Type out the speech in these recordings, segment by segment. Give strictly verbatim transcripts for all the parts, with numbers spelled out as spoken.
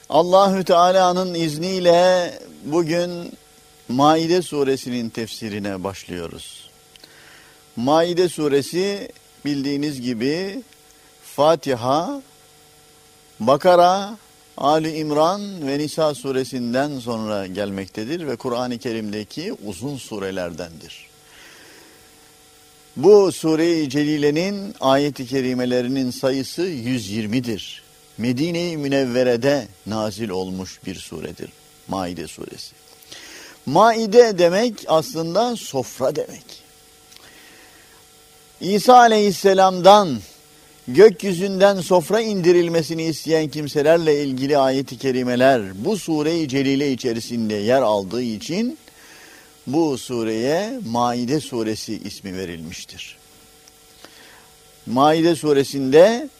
Allahü Teala'nın izniyle bugün Maide suresinin tefsirine başlıyoruz. Maide suresi bildiğiniz gibi Fatiha, Bakara, Ali İmran ve Nisa suresinden sonra gelmektedir ve Kur'an-ı Kerim'deki uzun surelerdendir. Bu Sure-i Celile'nin ayet-i kerimelerinin sayısı yüz yirmidir. Medine-i Münevvere'de nazil olmuş bir suredir Maide suresi. Maide demek aslında sofra demek. İsa aleyhisselamdan gökyüzünden sofra indirilmesini isteyen kimselerle ilgili ayet-i kerimeler bu Sure-i Celile içerisinde yer aldığı için bu sureye Maide suresi ismi verilmiştir. Maide suresinde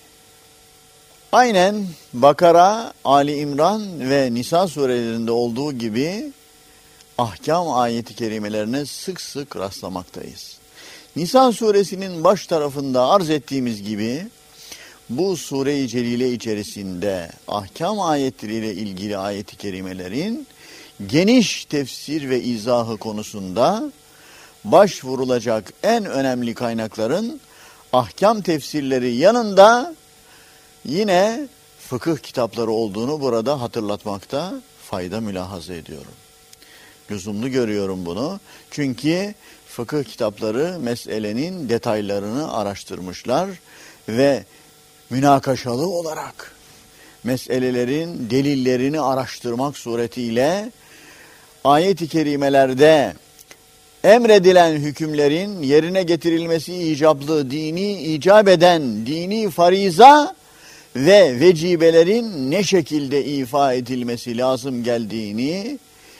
aynen Bakara, Ali İmran ve Nisa surelerinde olduğu gibi ahkam ayeti kerimelerine sık sık rastlamaktayız. Nisa suresinin baş tarafında arz ettiğimiz gibi bu Sure-i Celile içerisinde ahkam ayetleriyle ilgili ayet-i kerimelerin geniş tefsir ve izahı konusunda başvurulacak en önemli kaynakların ahkam tefsirleri yanında yine fıkıh kitapları olduğunu burada hatırlatmakta fayda mülahaza ediyorum. Lüzumlu görüyorum bunu. Çünkü fıkıh kitapları meselenin detaylarını araştırmışlar ve münakaşalı olarak meselelerin delillerini araştırmak suretiyle ayet-i kerimelerde emredilen hükümlerin yerine getirilmesi icablı, dini icap eden dini fariza ve vecibelerin ne şekilde ifa edilmesi lazım geldiğini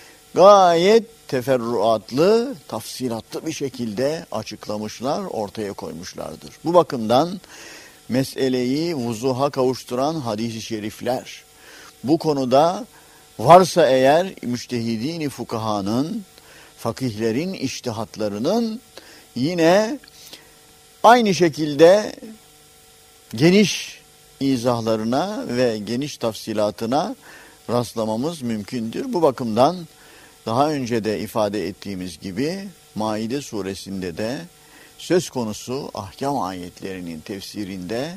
gayet teferruatlı, tafsilatlı bir şekilde açıklamışlar, ortaya koymuşlardır. Bu bakımdan meseleyi vuzuha kavuşturan hadis-i şerifler, bu konuda varsa eğer müçtehidin-i fukahanın, fakihlerin içtihatlarının yine aynı şekilde geniş izahlarına ve geniş tafsilatına rastlamamız mümkündür. Bu bakımdan daha önce de ifade ettiğimiz gibi Maide suresinde de söz konusu ahkam ayetlerinin tefsirinde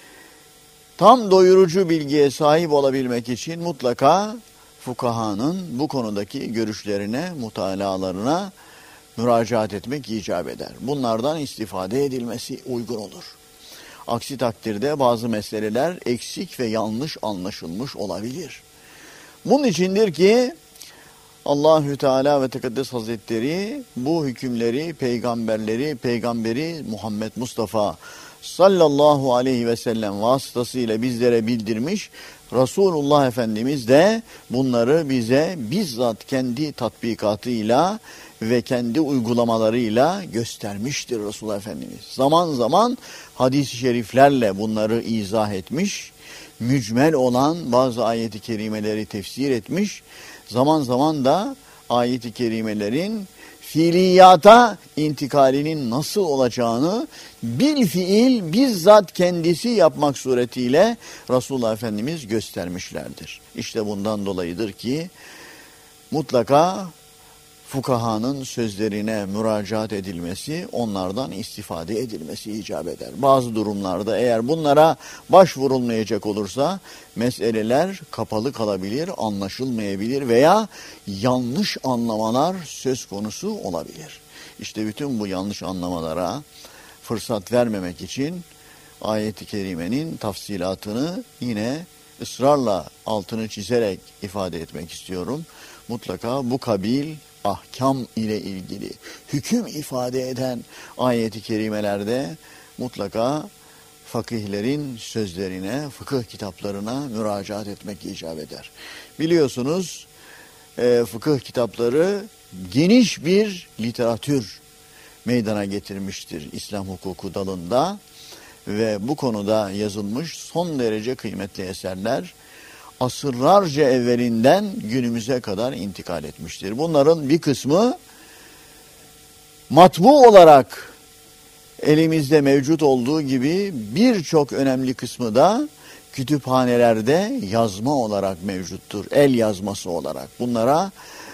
tam doyurucu bilgiye sahip olabilmek için mutlaka fukahanın bu konudaki görüşlerine, mutalalarına müracaat etmek icap eder. Bunlardan istifade edilmesi uygun olur. Aksi takdirde bazı meseleler eksik ve yanlış anlaşılmış olabilir. Bunun içindir ki Allahü Teala ve Tekaddes Hazretleri bu hükümleri peygamberleri, peygamberi Muhammed Mustafa sallallahu aleyhi ve sellem vasıtasıyla bizlere bildirmiş. Resulullah Efendimiz de bunları bize bizzat kendi tatbikatıyla ve kendi uygulamalarıyla göstermiştir Resulullah Efendimiz. Zaman zaman hadis-i şeriflerle bunları izah etmiş, mücmel olan bazı ayet-i kerimeleri tefsir etmiş, zaman zaman da ayet-i kerimelerin fiiliyata intikalinin nasıl olacağını bil fiil bizzat kendisi yapmak suretiyle Resulullah Efendimiz göstermişlerdir. İşte bundan dolayıdır ki mutlaka fukahanın sözlerine müracaat edilmesi, onlardan istifade edilmesi icap eder. Bazı durumlarda eğer bunlara başvurulmayacak olursa meseleler kapalı kalabilir, anlaşılmayabilir veya yanlış anlamalar söz konusu olabilir. İşte bütün bu yanlış anlamalara fırsat vermemek için ayet-i kerimenin tafsilatını yine ısrarla altını çizerek ifade etmek istiyorum. Mutlaka bu kabil ahkam ile ilgili hüküm ifade eden ayet-i kerimelerde mutlaka fakihlerin sözlerine, fıkıh kitaplarına müracaat etmek icap eder. Biliyorsunuz e, fıkıh kitapları geniş bir literatür meydana getirmiştir İslam hukuku dalında ve bu konuda yazılmış son derece kıymetli eserler asırlarca evvelinden günümüze kadar intikal etmiştir. Bunların bir kısmı matbu olarak elimizde mevcut olduğu gibi birçok önemli kısmı da kütüphanelerde yazma olarak mevcuttur. El yazması olarak. Bunlara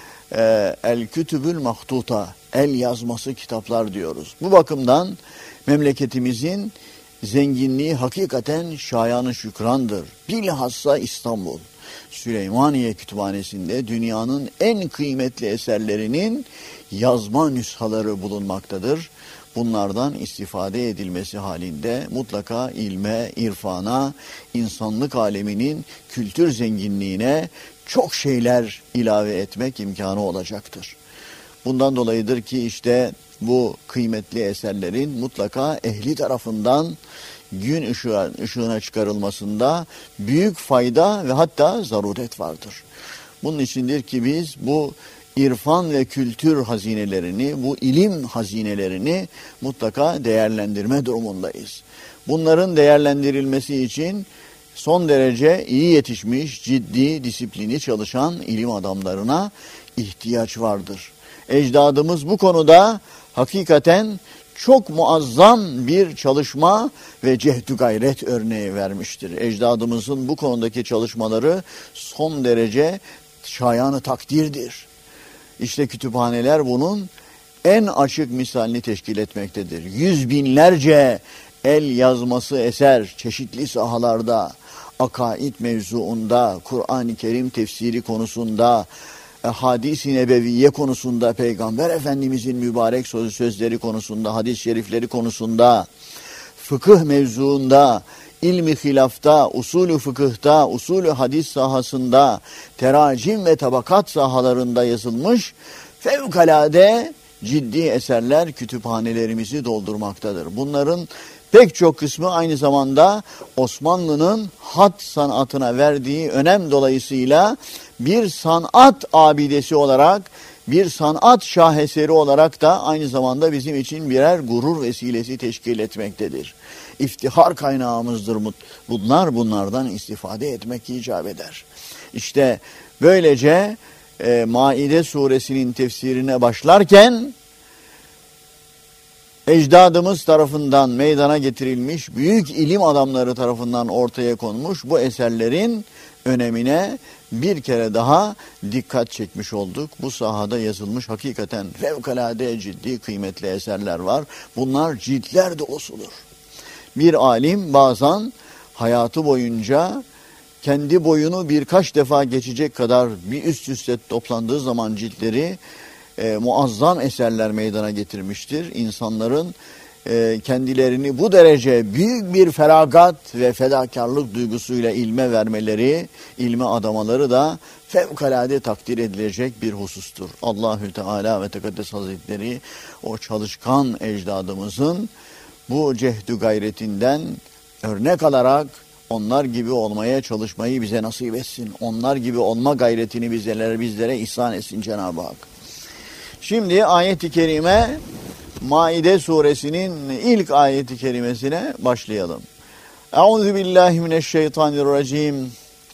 e, el kütübül mahtuta, el yazması kitaplar diyoruz. Bu bakımdan memleketimizin zenginliği hakikaten şayanı şükrandır. Bilhassa İstanbul, Süleymaniye Kütüphanesi'nde dünyanın en kıymetli eserlerinin yazma nüshaları bulunmaktadır. Bunlardan istifade edilmesi halinde mutlaka ilme, irfana, insanlık aleminin kültür zenginliğine çok şeyler ilave etmek imkanı olacaktır. Bundan dolayıdır ki işte bu kıymetli eserlerin mutlaka ehli tarafından gün ışığı, ışığına çıkarılmasında büyük fayda ve hatta zaruret vardır. Bunun içindir ki biz bu irfan ve kültür hazinelerini, bu ilim hazinelerini mutlaka değerlendirme durumundayız. Bunların değerlendirilmesi için son derece iyi yetişmiş, ciddi, disiplini çalışan ilim adamlarına ihtiyaç vardır. Ecdadımız bu konuda hakikaten çok muazzam bir çalışma ve cehdü gayret örneği vermiştir. Ecdadımızın bu konudaki çalışmaları son derece şayanı takdirdir. İşte kütüphaneler bunun en açık misalini teşkil etmektedir. Yüz binlerce el yazması eser çeşitli sahalarda, akaid mevzuunda, Kur'an-ı Kerim tefsiri konusunda, hadis-i nebeviye konusunda, Peygamber Efendimizin mübarek sözü sözleri konusunda, hadis-i şerifleri konusunda, fıkıh mevzuunda, ilmi hilafta, usulü fıkıhta, usulü hadis sahasında, teracim ve tabakat sahalarında yazılmış fevkalade ciddi eserler kütüphanelerimizi doldurmaktadır. Bunların pek çok kısmı aynı zamanda Osmanlı'nın hat sanatına verdiği önem dolayısıyla bir sanat abidesi olarak, bir sanat şaheseri olarak da aynı zamanda bizim için birer gurur vesilesi teşkil etmektedir. İftihar kaynağımızdır bunlar, bunlardan istifade etmek icap eder. İşte böylece e, Maide suresinin tefsirine başlarken ecdadımız tarafından meydana getirilmiş, büyük ilim adamları tarafından ortaya konmuş bu eserlerin önemine bir kere daha dikkat çekmiş olduk. Bu sahada yazılmış hakikaten fevkalade ciddi kıymetli eserler var. Bunlar ciltler dolusudur. Bir alim bazen hayatı boyunca kendi boyunu birkaç defa geçecek kadar bir üst üste toplandığı zaman ciltleri e, muazzam eserler meydana getirmiştir. İnsanların e, kendilerini bu derece büyük bir feragat ve fedakarlık duygusuyla ilme vermeleri, ilme adamaları da fevkalade takdir edilecek bir husustur. Allahü Teala ve Tekaddes Hazretleri o çalışkan ecdadımızın bu cehdü gayretinden örnek alarak onlar gibi olmaya çalışmayı bize nasip etsin. Onlar gibi olma gayretini bizlere, bizlere ihsan etsin Cenab-ı Hak. Şimdi ayet-i kerime Maide suresinin ilk ayet-i kerimesine başlayalım. Euzubillahimineşşeytanirracim.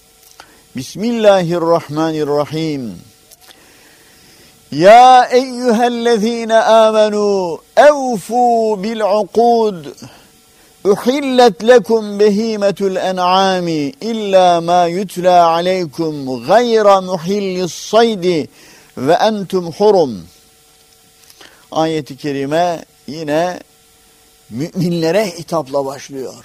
Bismillahirrahmanirrahim. Ya eyyühellezine amenu evfu bil'ukud. Uhillet lekum behimetul en'ami illa ma yutla aleykum gayra muhillis saydi ve entum hurum. Ayet-i kerime yine müminlere hitapla başlıyor.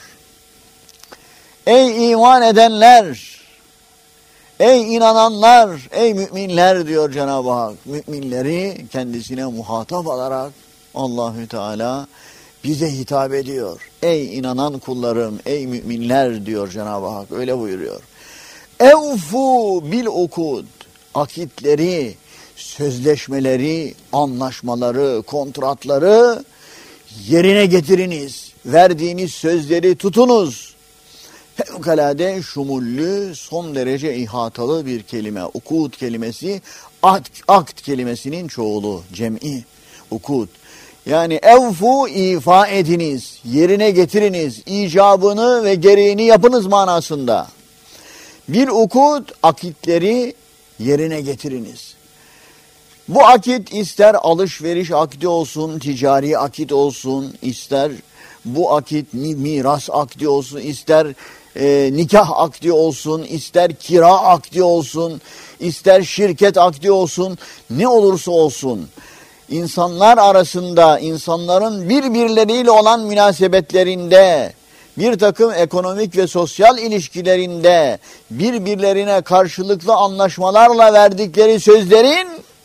Ey iman edenler, ey inananlar, ey müminler diyor Cenab-ı Hak. Müminleri kendisine muhatap alarak Allahü Teala bize hitap ediyor. Ey inanan kullarım, ey müminler diyor Cenab-ı Hak. Öyle buyuruyor. Evfu bil ukud. Akitleri, sözleşmeleri, anlaşmaları, kontratları yerine getiriniz. Verdiğiniz sözleri tutunuz. Fevkalade şumullü, son derece ihatalı bir kelime. Ukud kelimesi, akt, akt kelimesinin çoğulu, cem'i, ukud. Yani evfu ifa ediniz, yerine getiriniz, icabını ve gereğini yapınız manasında. Bir ukud, akitleri yerine getiriniz. Bu akit ister alışveriş akdi olsun, ticari akit olsun, ister bu akit miras akdi olsun, ister e, nikah akdi olsun, ister kira akdi olsun, ister şirket akdi olsun, ne olursa olsun. İnsanlar arasında, insanların birbirleriyle olan münasebetlerinde, bir takım ekonomik ve sosyal ilişkilerinde birbirlerine karşılıklı anlaşmalarla verdikleri sözlerin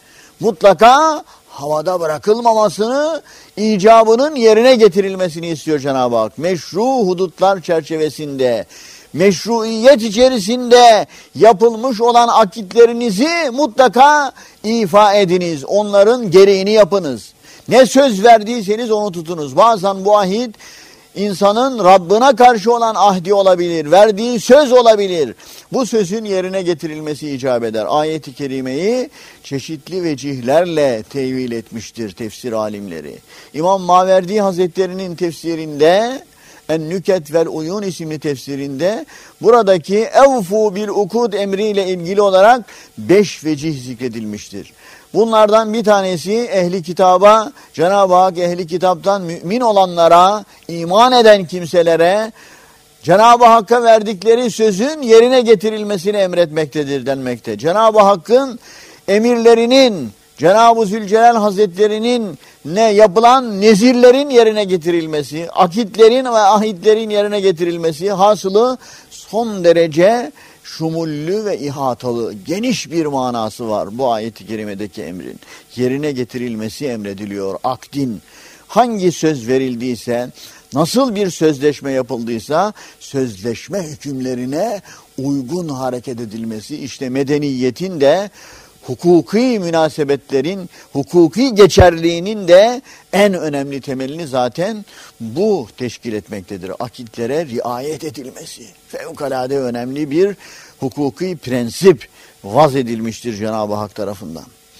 mutlaka havada bırakılmamasını, icabının yerine getirilmesini istiyor Cenab-ı Hak. Meşru hudutlar çerçevesinde, meşruiyet içerisinde yapılmış olan akitlerinizi mutlaka ifa ediniz. Onların gereğini yapınız. Ne söz verdiyseniz onu tutunuz. Bazen bu ahit insanın Rabbine karşı olan ahdi olabilir, verdiği söz olabilir. Bu sözün yerine getirilmesi icap eder. Ayet-i kerimeyi çeşitli vecihlerle tevil etmiştir tefsir alimleri. İmam Maverdi Hazretleri'nin tefsirinde, En-Nüket vel Uyun isimli tefsirinde buradaki evfu bil ukud emriyle ilgili olarak beş vecih zikredilmiştir. Bunlardan bir tanesi ehli kitaba, Cenab-ı Hak ehli kitaptan mümin olanlara, iman eden kimselere Cenab-ı Hakk'a verdikleri sözün yerine getirilmesini emretmektedir denmekte. Cenab-ı Hakk'ın emirlerinin, Cenab-ı Zülcelal Hazretleri'nin ne yapılan nezirlerin yerine getirilmesi, akitlerin ve ahitlerin yerine getirilmesi, hasılı son derece şumullü ve ihatalı, geniş bir manası var bu ayet-i kerimedeki emrin. Yerine getirilmesi emrediliyor. Akdin, hangi söz verildiyse, nasıl bir sözleşme yapıldıysa, sözleşme hükümlerine uygun hareket edilmesi, işte medeniyetin de, hukuki münasebetlerin, hukuki geçerliğinin de en önemli temelini zaten bu teşkil etmektedir. Akitlere riayet edilmesi. Fevkalade önemli bir hukuki prensip vaz edilmiştir Cenab-ı Hak tarafından.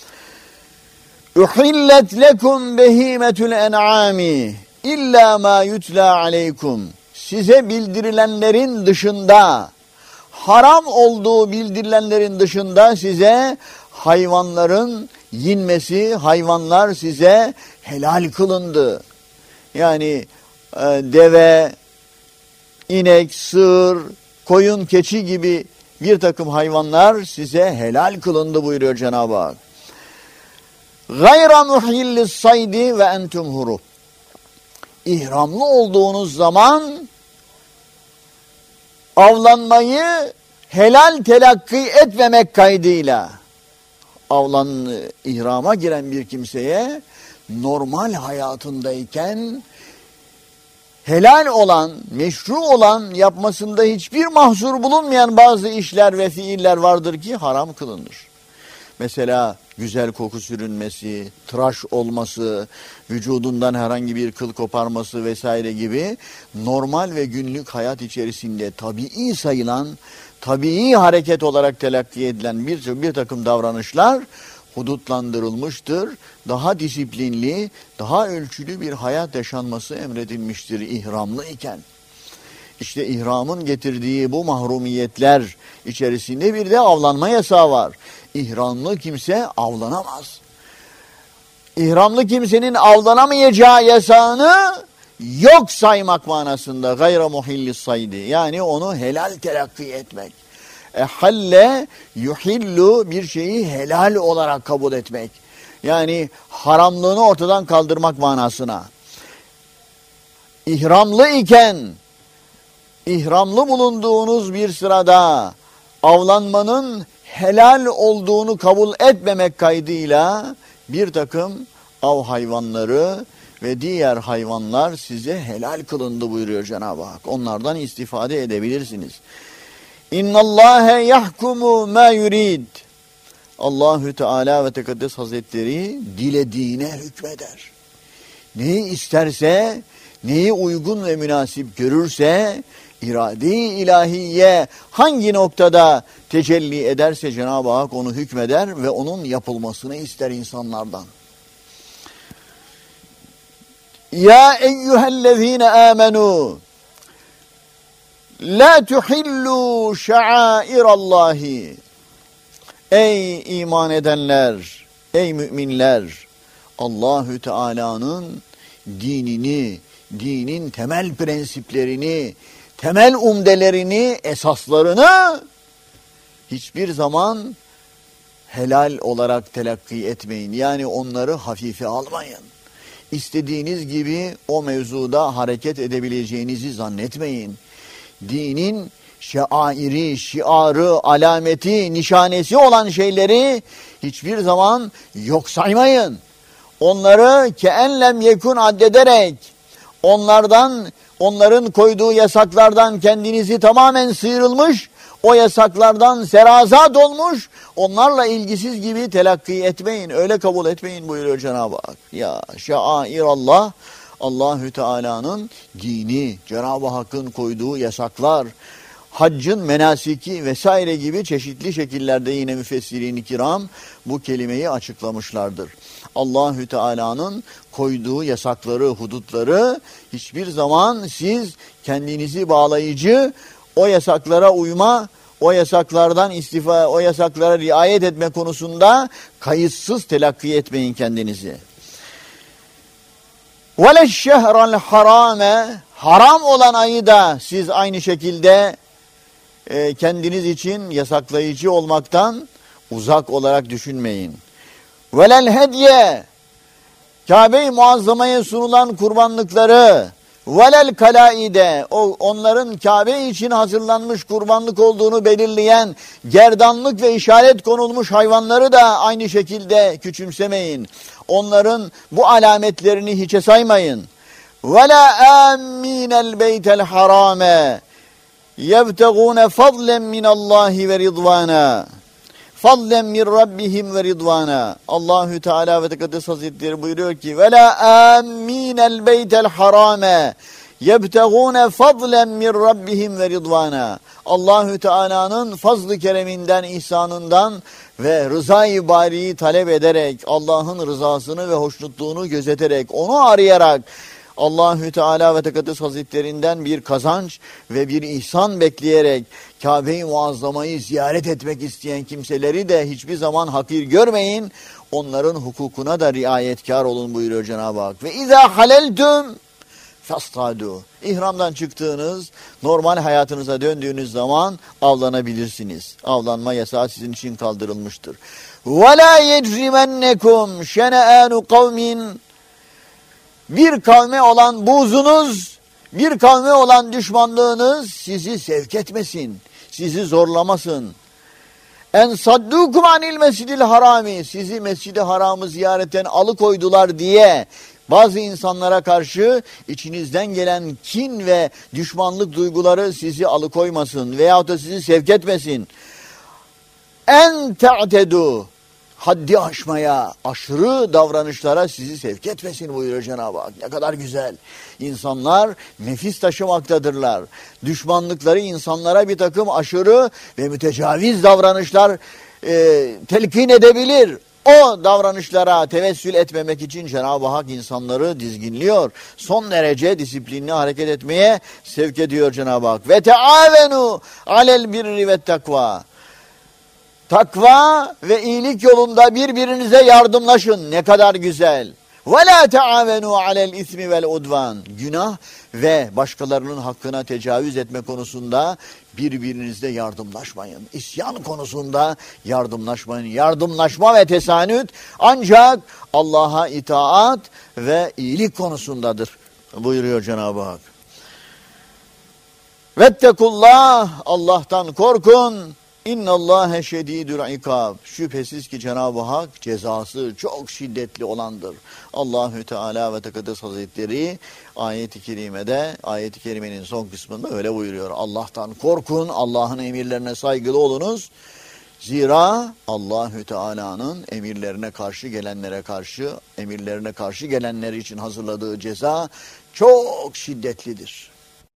Uhillet lekum behimetul en'ami illa ma yutla aleykum. Size bildirilenlerin dışında, haram olduğu bildirilenlerin dışında size hayvanların yenmesi, hayvanlar size helal kılındı. Yani e, deve, inek, sığır, koyun, keçi gibi bir takım hayvanlar size helal kılındı buyuruyor Cenab-ı Hak. Gayra muhillis saydi ve entum hurub. İhramlı olduğunuz zaman avlanmayı helal telakki etmemek kaydıyla, avlan ihrama giren bir kimseye normal hayatındayken helal olan, meşru olan, yapmasında hiçbir mahsur bulunmayan bazı işler ve fiiller vardır ki haram kılınır. Mesela güzel koku sürünmesi, tıraş olması, vücudundan herhangi bir kıl koparması vesaire gibi normal ve günlük hayat içerisinde tabii sayılan, tabii hareket olarak telakki edilen bir, bir takım davranışlar hudutlandırılmıştır. Daha disiplinli, daha ölçülü bir hayat yaşanması emredilmiştir ihramlı iken. İşte ihramın getirdiği bu mahrumiyetler içerisinde bir de avlanma yasağı var. İhramlı kimse avlanamaz. İhramlı kimsenin avlanamayacağı yasağını yok saymak manasında gayra muhillis saydi. Yani onu helal telakki etmek. Ehalle yuhillu, bir şeyi helal olarak kabul etmek. Yani haramlığını ortadan kaldırmak manasına. İhramlı iken, ihramlı bulunduğunuz bir sırada avlanmanın helal olduğunu kabul etmemek kaydıyla bir takım av hayvanları ve diğer hayvanlar size helal kılındı buyuruyor Cenab-ı Hak. Onlardan istifade edebilirsiniz. İnnallâhe yahkumu mâ yurid. Allahü Teala ve Tekaddes Hazretleri dilediğine hükmeder. Neyi isterse, neyi uygun ve münasip görürse, irade-i ilahiye hangi noktada tecelli ederse Cenab-ı Hak onu hükmeder ve onun yapılmasını ister insanlardan. Ya eyyühellezine amenu la tuhillu şa'airallahi. Ey iman edenler, ey müminler, Allahü Teala'nın dinini, dinin temel prensiplerini, temel umdelerini, esaslarını hiçbir zaman helal olarak telakki etmeyin. Yani onları hafife almayın. İstediğiniz gibi o mevzuda hareket edebileceğinizi zannetmeyin. Dinin şairi, şiarı, alameti, nişanesi olan şeyleri hiçbir zaman yok saymayın. Onları keenlem yekun addederek, onlardan, onların koyduğu yasaklardan kendinizi tamamen sıyrılmış, o yasaklardan serazat olmuş, onlarla ilgisiz gibi telakki etmeyin, öyle kabul etmeyin buyuruyor Cenab-ı Hak. Ya şairallah, Allahü Teala'nın dini, Cenab-ı Hakk'ın koyduğu yasaklar, haccın menasiki vesaire gibi çeşitli şekillerde yine müfessirin-i kiram bu kelimeyi açıklamışlardır. Allahü Teala'nın koyduğu yasakları, hudutları hiçbir zaman siz kendinizi bağlayıcı, o yasaklara uyma, o yasaklardan istifa, o yasaklara riayet etme konusunda kayıtsız telakki etmeyin kendinizi. وَلَشَّهْرَ الْحَرَامَ Haram olan ayı da siz aynı şekilde e, kendiniz için yasaklayıcı olmaktan uzak olarak düşünmeyin. وَلَلْ هَدْيَ Kabe-i Muazzama'ya sunulan kurbanlıkları, velel kalaide, o onların Kabe için hazırlanmış kurbanlık olduğunu belirleyen gerdanlık ve işaret konulmuş hayvanları da aynı şekilde küçümsemeyin. Onların bu alametlerini hiçe saymayın. Ve la aminel beytel harame yebtegûne fadlen minallahi ve ridvana. Fadlen min rabbihim ve ridvana. Allahü Teala ve Tekaddes Hazretleri buyuruyor ki ve la aminel beytel harame yebtegûne fadlen min rabbihim ve ridvana. Allahü Teala'nın fazl-ı kereminden, ihsanından ve rızayı bariyi talep ederek, Allah'ın rızasını ve hoşnutluğunu gözeterek, onu arayarak Allahü Teala ve Tekaddes Hazretlerinden bir kazanç ve bir ihsan bekleyerek Kabe-i Muazzama'yı ziyaret etmek isteyen kimseleri de hiçbir zaman hakir görmeyin. Onların hukukuna da riayetkar olun buyuruyor Cenab-ı Hak. Ve izâ haleltüm fastadu. İhramdan çıktığınız, normal hayatınıza döndüğünüz zaman avlanabilirsiniz. Avlanma yasağı sizin için kaldırılmıştır. Ve lâ yecrimennekum şene'ânu kavmin. Bir kavme olan buğzunuz, bir kavme olan düşmanlığınız sizi sevk etmesin, sizi zorlamasın. En saddukum anil mescidil harami, sizi mescid-i haramı ziyaretten alıkoydular diye bazı insanlara karşı içinizden gelen kin ve düşmanlık duyguları sizi alıkoymasın veyahut da sizi sevk etmesin. En te'tedu, haddi aşmaya, aşırı davranışlara sizi sevk etmesin buyuruyor Cenab-ı Hak. Ne kadar güzel. İnsanlar nefis taşımaktadırlar. Düşmanlıkları insanlara bir takım aşırı ve mütecaviz davranışlar e, telkin edebilir. O davranışlara tevessül etmemek için Cenab-ı Hak insanları dizginliyor. Son derece disiplinli hareket etmeye sevk ediyor Cenab-ı Hak. Ve teavenu alel birri ve takva. Takva ve iyilik yolunda birbirinize yardımlaşın. Ne kadar güzel. وَلَا تَعَاوَنُوا عَلَى الْاِثْمِ وَالْعُدْوَانِ Günah ve başkalarının hakkına tecavüz etme konusunda birbirinizle yardımlaşmayın. İsyan konusunda yardımlaşmayın. Yardımlaşma ve tesanüt ancak Allah'a itaat ve iyilik konusundadır buyuruyor Cenab-ı Hak. Vettekullah, Allah'tan korkun. İnnallâhe şedîdül ikâb. Şüphesiz ki Cenab-ı Hak cezası çok şiddetli olandır. Allahü Teala ve Tekaddes Hazretleri ayet-i kerimede, ayet-i kerimenin son kısmında öyle buyuruyor. Allah'tan korkun, Allah'ın emirlerine saygılı olunuz. Zira Allahü Teala'nın emirlerine karşı gelenlere karşı, emirlerine karşı gelenler için hazırladığı ceza çok şiddetlidir.